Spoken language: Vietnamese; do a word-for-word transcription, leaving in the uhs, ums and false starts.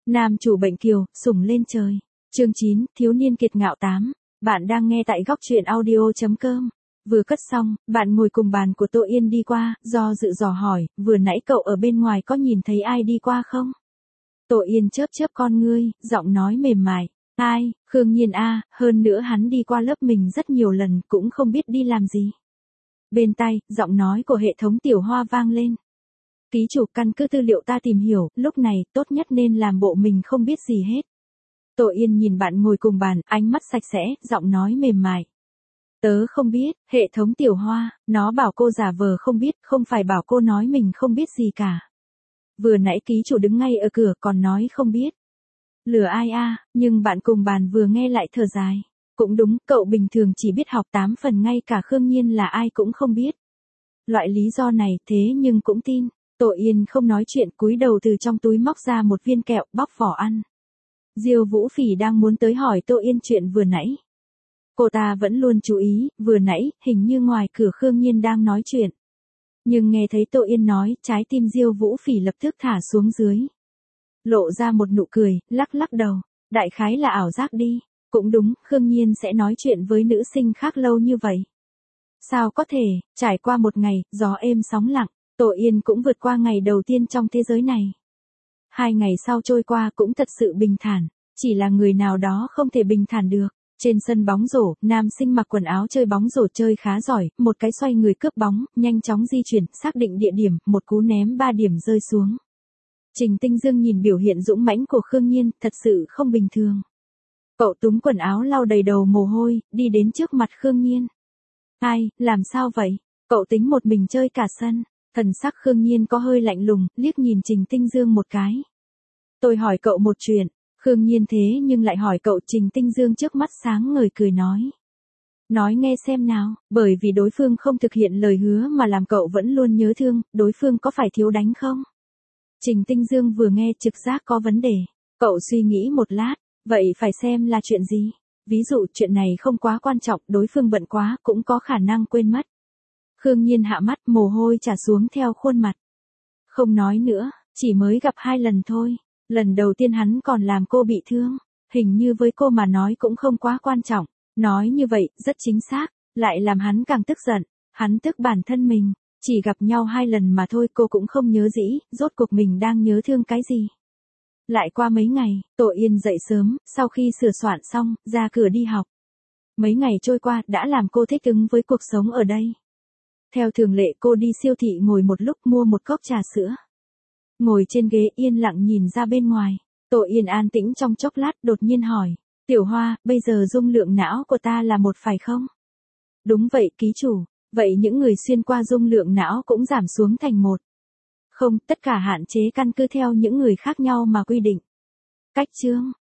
Nam chủ bệnh kiều, sủng lên trời. Chương chín, thiếu niên kiệt ngạo tám. Bạn đang nghe tại góc truyện audio chấm com. Vừa cất xong, bạn ngồi cùng bàn của Tô Yên đi qua, do dự dò hỏi, vừa nãy cậu ở bên ngoài có nhìn thấy ai đi qua không? Tô Yên chớp chớp con ngươi, giọng nói mềm mại. Ai, Khương Nhiên a, hơn nữa hắn đi qua lớp mình rất nhiều lần, cũng không biết đi làm gì. Bên tai, giọng nói của hệ thống tiểu hoa vang lên. Ký chủ, căn cứ tư liệu ta tìm hiểu, lúc này, tốt nhất nên làm bộ mình không biết gì hết. Tô Yên nhìn bạn ngồi cùng bàn, ánh mắt sạch sẽ, giọng nói mềm mại. Tớ không biết, hệ thống tiểu hoa, nó bảo cô giả vờ không biết, không phải bảo cô nói mình không biết gì cả. Vừa nãy ký chủ đứng ngay ở cửa còn nói không biết. Lừa ai a, nhưng bạn cùng bàn vừa nghe lại thở dài. Cũng đúng, cậu bình thường chỉ biết học tám phần, ngay cả Khương Nhiên là ai cũng không biết. Loại lý do này thế nhưng cũng tin. Tô Yên không nói chuyện, cúi đầu từ trong túi móc ra một viên kẹo, bóc vỏ ăn. Diêu Vũ Phỉ đang muốn tới hỏi Tô Yên chuyện vừa nãy. Cô ta vẫn luôn chú ý, vừa nãy, hình như ngoài cửa Khương Nhiên đang nói chuyện. Nhưng nghe thấy Tô Yên nói, trái tim Diêu Vũ Phỉ lập tức thả xuống dưới. Lộ ra một nụ cười, lắc lắc đầu. Đại khái là ảo giác đi. Cũng đúng, Khương Nhiên sẽ nói chuyện với nữ sinh khác lâu như vậy. Sao có thể, trải qua một ngày, gió êm sóng lặng, Tô Yên cũng vượt qua ngày đầu tiên trong thế giới này. Hai ngày sau trôi qua cũng thật sự bình thản, chỉ là người nào đó không thể bình thản được. Trên sân bóng rổ, nam sinh mặc quần áo chơi bóng rổ chơi khá giỏi, một cái xoay người cướp bóng, nhanh chóng di chuyển, xác định địa điểm, một cú ném ba điểm rơi xuống. Trình Tinh Dương nhìn biểu hiện dũng mãnh của Khương Nhiên, thật sự không bình thường. Cậu túm quần áo lau đầy đầu mồ hôi, đi đến trước mặt Khương Nhiên. Ai, làm sao vậy? Cậu tính một mình chơi cả sân. Thần sắc Khương Nhiên có hơi lạnh lùng, liếc nhìn Trình Tinh Dương một cái. Tôi hỏi cậu một chuyện. Khương Nhiên thế nhưng lại hỏi cậu. Trình Tinh Dương trước mắt sáng ngời cười nói. Nói nghe xem nào, bởi vì đối phương không thực hiện lời hứa mà làm cậu vẫn luôn nhớ thương, đối phương có phải thiếu đánh không? Trình Tinh Dương vừa nghe trực giác có vấn đề. Cậu suy nghĩ một lát, vậy phải xem là chuyện gì? Ví dụ chuyện này không quá quan trọng, đối phương bận quá cũng có khả năng quên mất. Khương Nhiên hạ mắt, mồ hôi trà xuống theo khuôn mặt. Không nói nữa, chỉ mới gặp hai lần thôi. Lần đầu tiên hắn còn làm cô bị thương. Hình như với cô mà nói cũng không quá quan trọng. Nói như vậy, rất chính xác, lại làm hắn càng tức giận. Hắn tức bản thân mình. Chỉ gặp nhau hai lần mà thôi, cô cũng không nhớ dĩ, rốt cuộc mình đang nhớ thương cái gì. Lại qua mấy ngày, Tô Yên dậy sớm, sau khi sửa soạn xong, ra cửa đi học. Mấy ngày trôi qua, đã làm cô thích ứng với cuộc sống ở đây. Theo thường lệ cô đi siêu thị ngồi một lúc mua một cốc trà sữa. Ngồi trên ghế yên lặng nhìn ra bên ngoài. Tô Yên an tĩnh trong chốc lát đột nhiên hỏi. Tiểu Hoa, bây giờ dung lượng não của ta là một phải không? Đúng vậy ký chủ. Vậy những người xuyên qua dung lượng não cũng giảm xuống thành một. Không, tất cả hạn chế căn cứ theo những người khác nhau mà quy định. Cách chương.